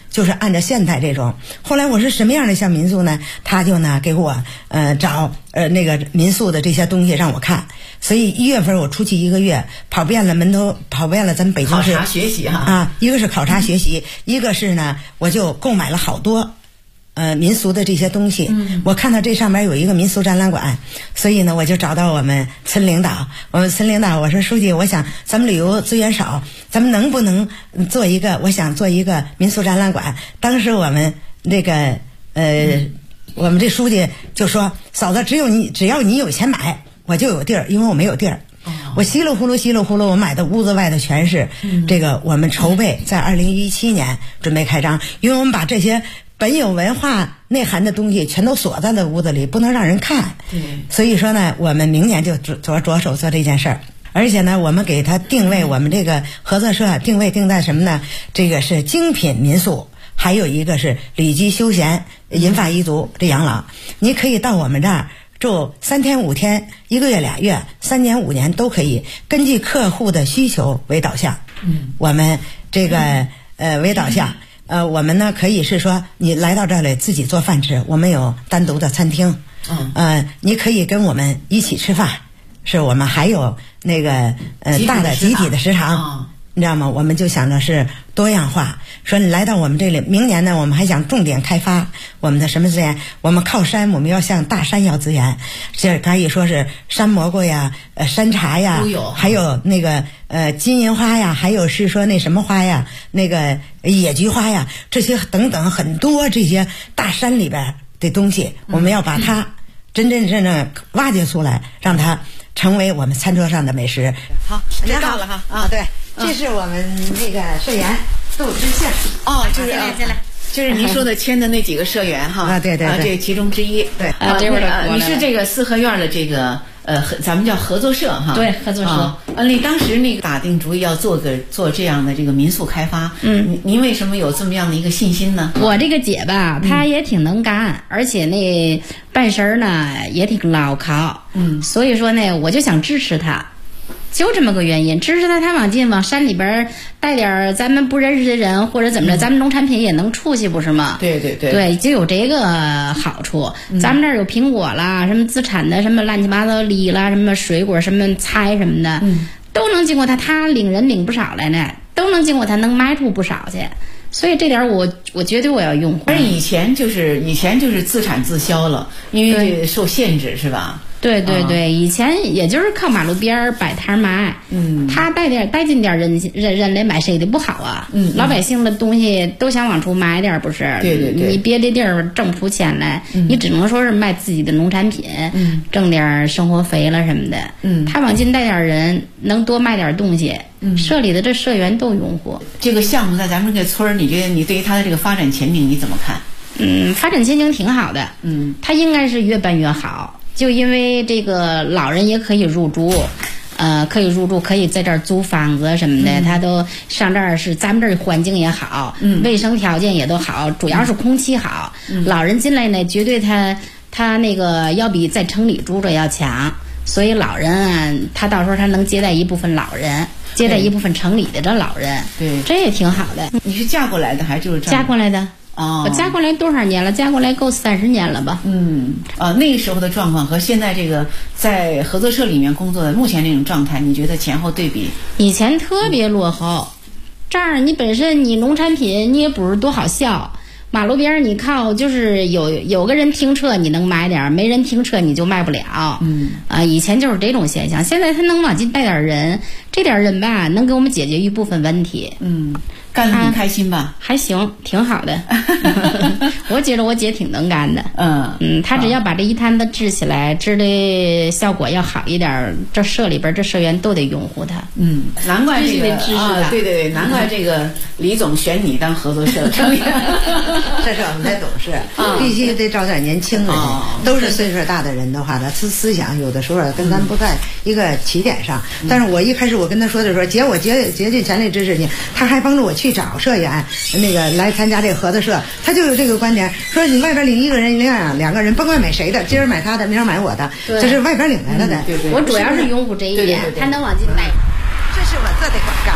就是按照现代这种。后来我说什么样的像民宿呢？他就呢给我找那个民宿的这些东西让我看。所以1月份我出去1个月，跑遍了门头，跑遍了咱们北京市考察学习哈啊，一个是考察学习，一个是呢我就购买了好多民俗的这些东西。我看到这上面有一个民俗展览馆，所以呢我就找到我们村领导，我说书记，我想咱们旅游资源少，咱们能不能做一个，我想做一个民俗展览馆。当时我们这个我们这书记就说，嫂子，只要你有钱买，我就有地儿，因为我没有地儿。我稀里呼噜，我买的屋子外的全是这个。我们筹备在2017年准备开张，因为我们把这些本有文化内涵的东西全都锁在了屋子里，不能让人看。所以说呢，我们明年就着手做这件事儿。而且呢，我们给它定位，我们这个合作社定在什么呢？这个是精品民宿，还有一个是礼基休闲银发一族这养老。你可以到我们这儿住3天5天，1个月2月，3年5年都可以，根据客户的需求为导向。我们这个为导向。我们呢可以是说，你来到这里自己做饭吃，我们有单独的餐厅。你可以跟我们一起吃饭，是我们还有那个大的集体的食堂。你知道吗？我们就想着是多样化，说你来到我们这里，明年呢我们还想重点开发我们的什么资源？我们靠山，我们要向大山要资源，这可以说是山蘑菇呀、山茶呀，还有那个金银花呀，还有是说那什么花呀，那个野菊花呀，这些等等很多这些大山里边的东西，我们要把它真正挖掘出来，让它成为我们餐桌上的美食。好， 知道了哈啊， 对。这是我们那个社员杜知杏。 就是您说的签的那几个社员哈。 对， 这其中之一。 对， 你是这个四合院的这个咱们叫合作社哈。 对，合作社。 你当时那个打定主意要做这样的这个民宿开发，您为什么有这么样的一个信心呢？ 我这个姐吧，她也挺能干，而且那办事儿呢也挺牢靠。所以说呢，我就想支持她。就这么个原因，支持他往进往山里边带点咱们不认识的人，或者怎么着，咱们农产品也能出去，不是吗？ 对， 就有这个好处。咱们这儿有苹果啦，什么自产的，什么乱七八糟梨啦，什么水果，什么菜什么的，都能经过他领人领不少来呢，都能经过他，能卖出不少去。所以这点我绝对我要用。 但是以前就是自产自销了，因为这受限制是吧？ 对，以前也就是靠马路边摆摊卖，他带进点人来买，谁的不好啊？老百姓的东西都想往出买点，不是？ 对， 你别的地儿挣不出钱来，你只能说是卖自己的农产品，挣点生活费了什么的。他往进带点人，能多卖点东西。社里的这社员都拥护这个项目，在咱们这个村儿，你觉得你对于它的这个发展前景你怎么看？ 发展前景挺好的。它应该是越办越好。就因为这个老人也可以入住，可以在这儿租房子什么的，他都上这儿是咱们这儿环境也好，卫生条件也都好，主要是空气好。老人进来呢，绝对他那个要比在城里住着要强，所以老人啊，他到时候他能接待一部分老人，接待一部分城里的这老人， 对， 这也挺好的。 你是嫁过来的还是就是嫁过来的？我嫁过来多少年了？嫁过来够30年了吧？ 那个时候的状况和现在这个在合作社里面工作的目前这种状态，你觉得前后对比？ 以前特别落后，这儿你本身你农产品你也不是多好销，马路边你靠就是有个人停车你能买点，没人停车你就卖不了。以前就是这种现象，现在他能往进带点人，这点人吧能给我们解决一部分问题。 干得很开心吧？ 还行，挺好的。我觉得我姐挺能干的。她只要把这一摊子支起来，支的效果要好一点，这社里边这社员都得拥护她。 难怪这个对，难怪这个李总选你当合作社的成员。 这是我们的董事，必须得找点年轻人，都是岁数大的人的话，他思想有的时候跟咱不在一个起点上。但是我一开始我跟他说的时候，姐，我竭尽全力支持你，他还帮助我去找社员那个来参加这个合作社，他就有这个观点，说你外边领一个人领两个人，甭管买谁的，今儿买他的，明儿买我的，这是外边领来了的。 我主要是拥护这一点，他能往进来。 这是我做的广告。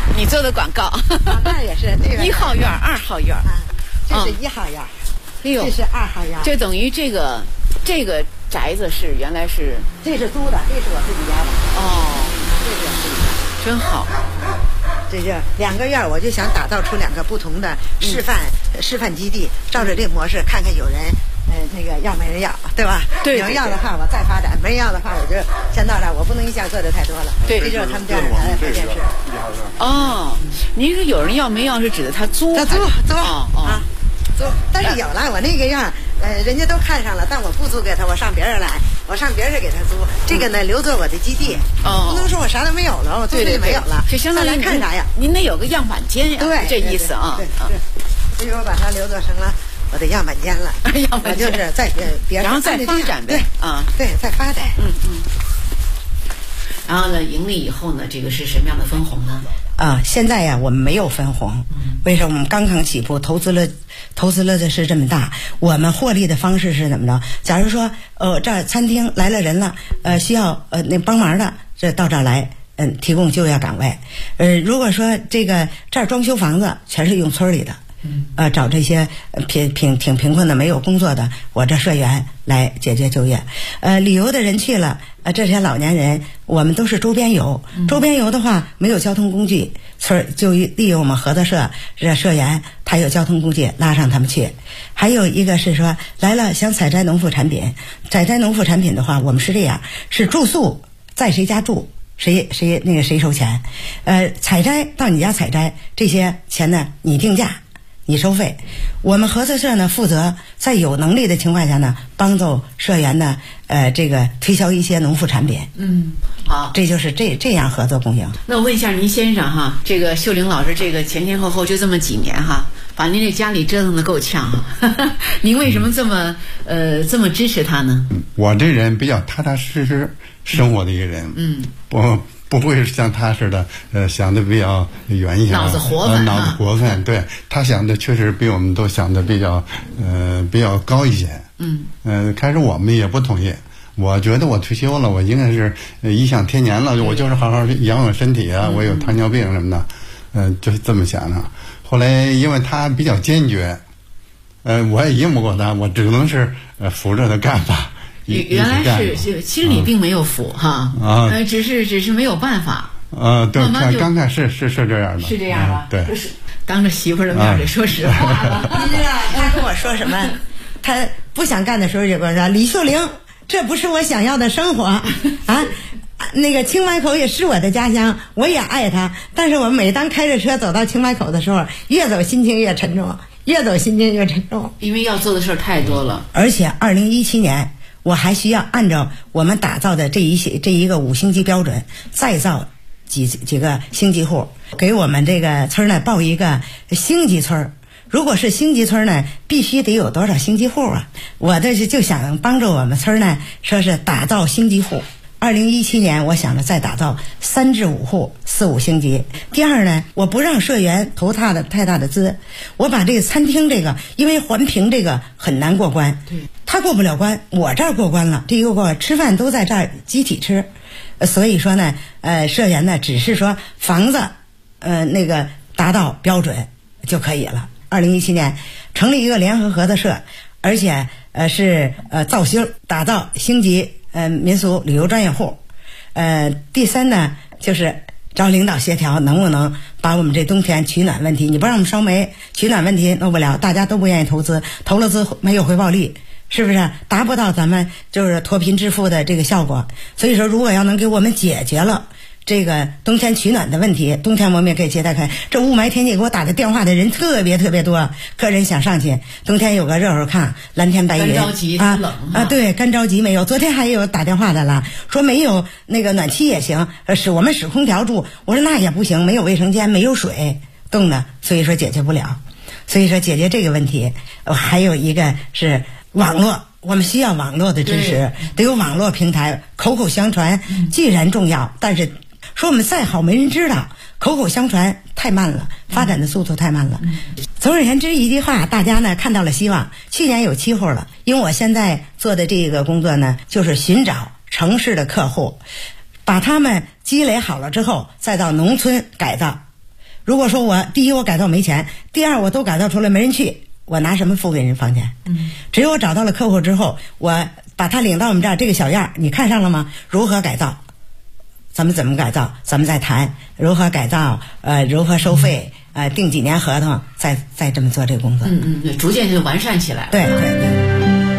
你做的广告。 那也是这个 1号院、2号院啊， 这是1号院， 哎呦， 这是2号院。 这等于这个宅子是原来是这是租的，这是我自己家的。 哦， 这是我自己家， 真好。 这就2个院，我就想打造出2个不同的示范基地，照着这模式，看看有人那个要没人要，对吧？ 对。 有人要的话，我再发展；没人要的话，我就先到这儿。我不能一下做的太多了。 对， 这就是他们家人的电视。 哦，您说有人要没要是指的他租？ 他租啊。 租，但是有了我那个院，人家都看上了，但我不租给他，我上别人来，我上别人给他租。这个呢，留作我的基地。不能说我啥都没有了，我租的没有了。 就相当于看啥呀？ 您得有个样板间呀， 对， 这意思啊。 对，所以我把它留作成了我的样板间了。我就是在别人， 然后再发展呗。 对，再发展。 然后呢，盈利以后呢，这个是什么样的分红呢？ 现在呀，我们没有分红。为什么？我们刚刚起步，投资了的是这么大。我们获利的方式是怎么着？假如说，这儿餐厅来了人了，需要那帮忙的，这到这儿来，提供就业岗位。如果说这儿装修房子，全是用村里的。找这些挺贫困的没有工作的，我这社员来解决就业。旅游的人去了，这些老年人我们都是周边游。周边游的话没有交通工具，村就利用我们合作社这社员，他有交通工具拉上他们去。还有一个是说来了想采摘农副产品，采摘农副产品的话，我们是这样，是住宿在谁家住。谁收钱？采摘到你家采摘，这些钱呢你定价。你收费，我们合作社呢负责在有能力的情况下呢，帮助社员呢，这个推销一些农副产品。好，这就是这样合作共赢。 那我问一下您先生哈，这个秀玲老师这个前后就这么几年哈，把您这家里折腾得够呛哈。您为什么这么支持他呢？ 我这人比较踏踏实实生活的一个人。不会像他似的，想的比较远一些， 脑子活泛，对，他想的确实比我们都想的比较高一些。开始我们也不同意，我觉得我退休了，我应该是颐享天年了，我就是好好养养身体啊，我有糖尿病什么的，就是这么想的。后来因为他比较坚决，我也赢不过他，我只能是扶着他干吧。 原来是心里并没有服哈，只是没有办法。 对，刚开始是这样的， 是这样吧？ 对， 当着媳妇的面得说实话了。 你知道他跟我说什么？他不想干的时候就跟我说：“李秀玲，这不是我想要的生活啊！那个青白口也是我的家乡，我也爱它。但是我每当开着车走到青白口的时候，越走心情越沉重，越走心情越沉重， 因为要做的事太多了。 而且2017年。”我还需要按照我们打造的这一个5星级标准，再造几个星级户，给我们这个村呢报一个星级村。如果是星级村呢，必须得有多少星级户啊？我这就想帮助我们村呢，说是打造星级户。2017年，我想着再打造3至5户4、5星级。第二呢，我不让社员投太大的资，我把这个餐厅这个，因为环评这个很难过关，对，他过不了关，我这儿过关了，这一个过关，吃饭都在这儿集体吃，所以说呢，社员呢只是说房子，那个达到标准就可以了。2017年成立一个联合合作社，而且是造星打造星级。民俗旅游专业户，第三呢，就是找领导协调，能不能把我们这冬天取暖问题，你不让我们烧煤，取暖问题弄不了，大家都不愿意投资，投了资没有回报率，是不是达不到咱们就是脱贫致富的这个效果？所以说，如果要能给我们解决了这个冬天取暖的问题，冬天我们也可以接待开。这雾霾天气给我打的电话的人特别多，客人想上去。冬天有个热手炕，蓝天白云， 干着急对，干着急没有。昨天还有打电话的了，说没有那个暖气也行，我们使空调住。我说那也不行，没有卫生间，没有水，冻的，所以说解决不了。所以说解决这个问题，还有一个是网络。我们需要网络的支持，得有网络平台，口口相传既然重要，但是说我们再好没人知道，口口相传太慢了，发展的速度太慢了。总而言之一句话，大家呢看到了希望。去年有7户了，因为我现在做的这个工作呢，就是寻找城市的客户，把他们积累好了之后，再到农村改造。 如果说我第一我改造没钱，第二我都改造出来没人去，我拿什么付给人房钱？只有我找到了客户之后，我把他领到我们这儿，这个小样你看上了吗？如何改造？咱们怎么改造？咱们再谈如何改造，如何收费，定几年合同，再这么做这个工作。 逐渐就完善起来了。 对对对。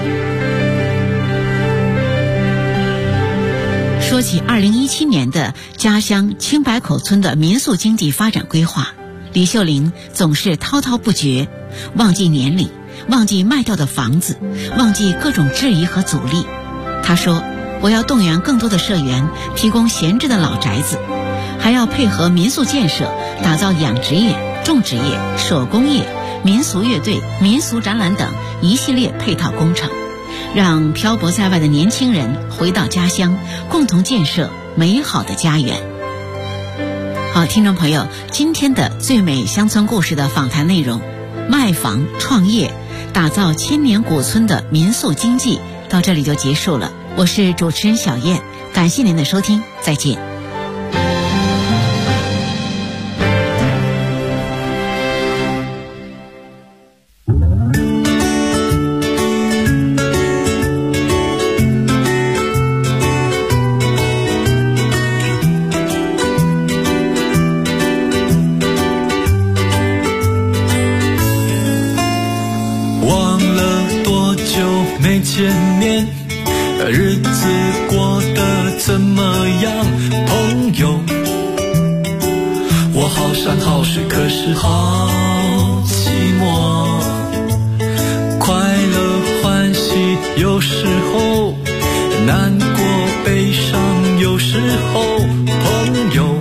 说起2017年的家乡青白口村的民宿经济发展规划，李秀玲总是滔滔不绝，忘记年龄，忘记卖掉的房子，忘记各种质疑和阻力。她说，我要动员更多的社员提供闲置的老宅子，还要配合民宿建设，打造养殖业、种植业、手工业、民俗乐队、民俗展览等一系列配套工程，让漂泊在外的年轻人回到家乡，共同建设美好的家园。好，听众朋友，今天的最美乡村故事的访谈内容，卖房创业，打造千年古村的民宿经济，到这里就结束了。我是主持人小燕，感谢您的收听，再见。 忘了多久没见面，日子过得怎么样，朋友？我好山好水，可是好寂寞。快乐欢喜有时候，难过悲伤有时候，朋友。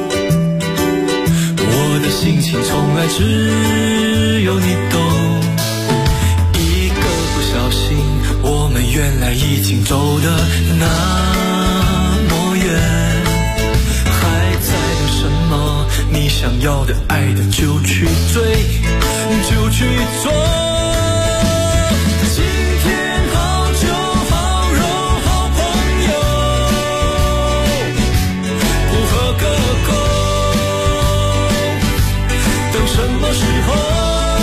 我的心情从来只有你懂。一个不小心，我们原来已经走得那么远，还在等什么？你想要的爱的就去追，就去做。今天好酒好肉好朋友，不喝个够，等什么时候？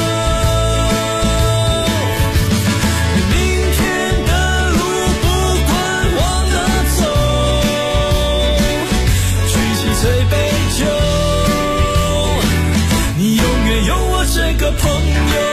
这个朋友。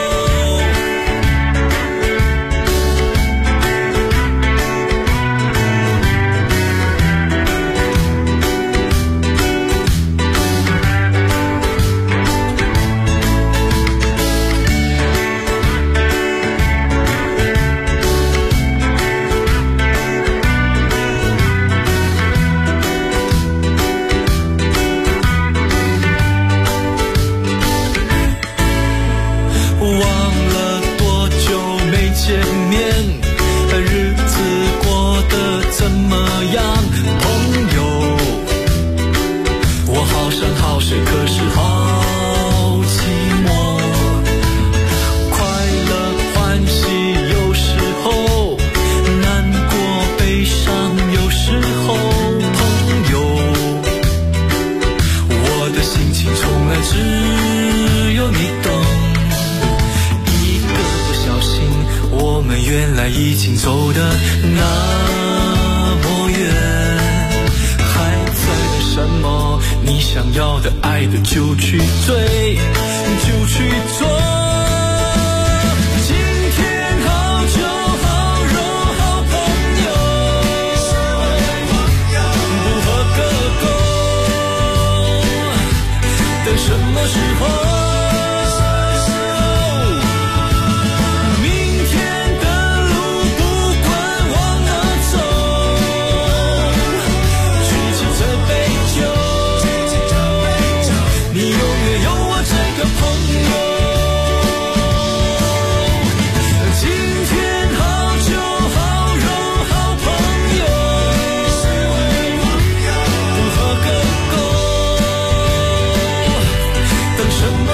已经走得那么远，还在等什么？你想要的爱的就去追，就去做。今天好酒好肉好朋友，不喝个够，等什么时候？什么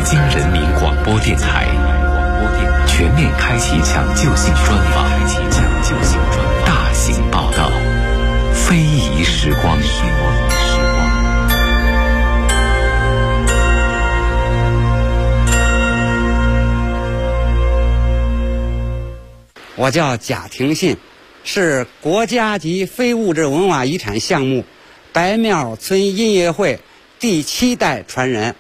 京人民广播电台全面开启抢救性专访，大型报道，非遗时光。 我叫贾廷信，是国家级非物质文化遗产项目白庙村音乐会第7代传人。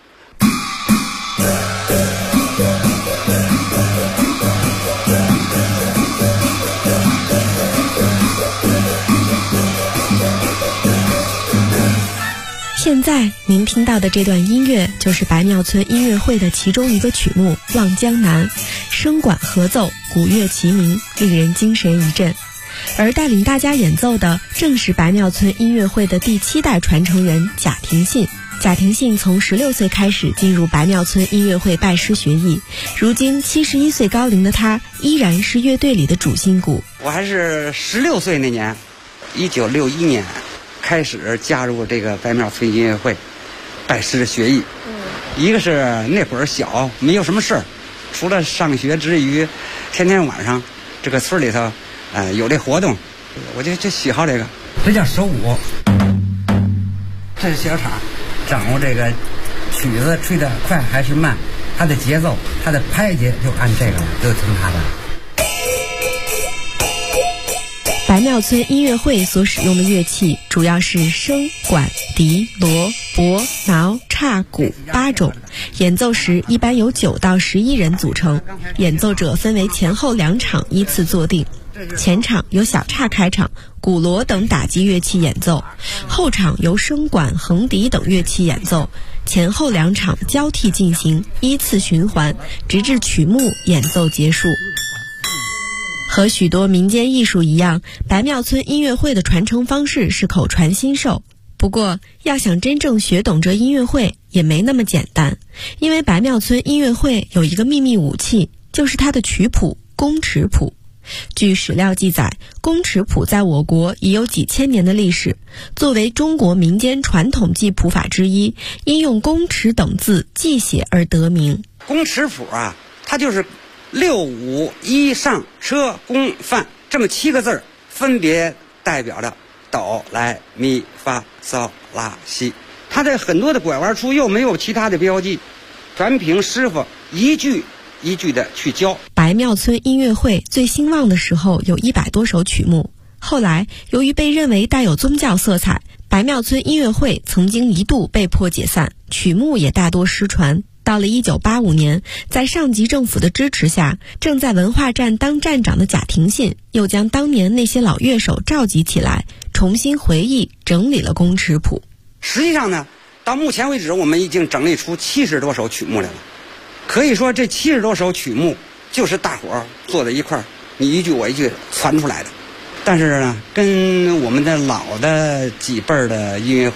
现在您听到的这段音乐就是白庙村音乐会的其中一个曲目《望江南》，声管合奏，鼓乐齐鸣，令人精神一振。而带领大家演奏的正是白庙村音乐会的第7代传承人贾廷信。贾廷信从16岁开始进入白庙村音乐会拜师学艺，如今71岁高龄的他依然是乐队里的主心骨。 我还是16岁那年，1961年开始加入这个白庙村音乐会拜师学艺。一个是那会儿小，没有什么事儿，除了上学之余，天天晚上这个村里头有这活动，我就喜好这个。这叫手鼓，这是小厂，掌握这个曲子吹得快还是慢，它的节奏，它的拍节就按这个就听它的。 白庙村音乐会所使用的乐器主要是笙、管、笛、锣、钹、挠、叉、鼓8种，演奏时一般由9到11人组成，演奏者分为前后2场依次坐定。前场由小叉开场，鼓锣等打击乐器演奏，后场由笙管、横笛等乐器演奏，前后2场交替进行，依次循环，直至曲目演奏结束。和许多民间艺术一样，白庙村音乐会的传承方式是口传心授。不过，要想真正学懂这音乐会也没那么简单，因为白庙村音乐会有一个秘密武器，就是它的曲谱宫尺谱。据史料记载，宫尺谱在我国已有几千年的历史，作为中国民间传统记谱法之一，因用宫尺等字记写而得名。 宫尺谱啊，它就是6、5、1上车宫范这么7个字，分别代表着哆来咪发嗦拉西。它的很多的拐弯处又没有其他的标记，全凭师傅一句一句的去教。 白庙村音乐会最兴旺的时候有100多首曲目，后来由于被认为带有宗教色彩，白庙村音乐会曾经一度被迫解散，曲目也大多失传。到了1985年，在上级政府的支持下，正在文化站当站长的贾廷信又将当年那些老乐手召集起来，重新回忆整理了宫尺谱。 实际上呢，到目前为止我们已经整理出70多首曲目来了。可以说这70多首曲目就是大伙儿坐在一块儿，你一句我一句传出来的。但是呢，跟我们的老的几辈儿的音乐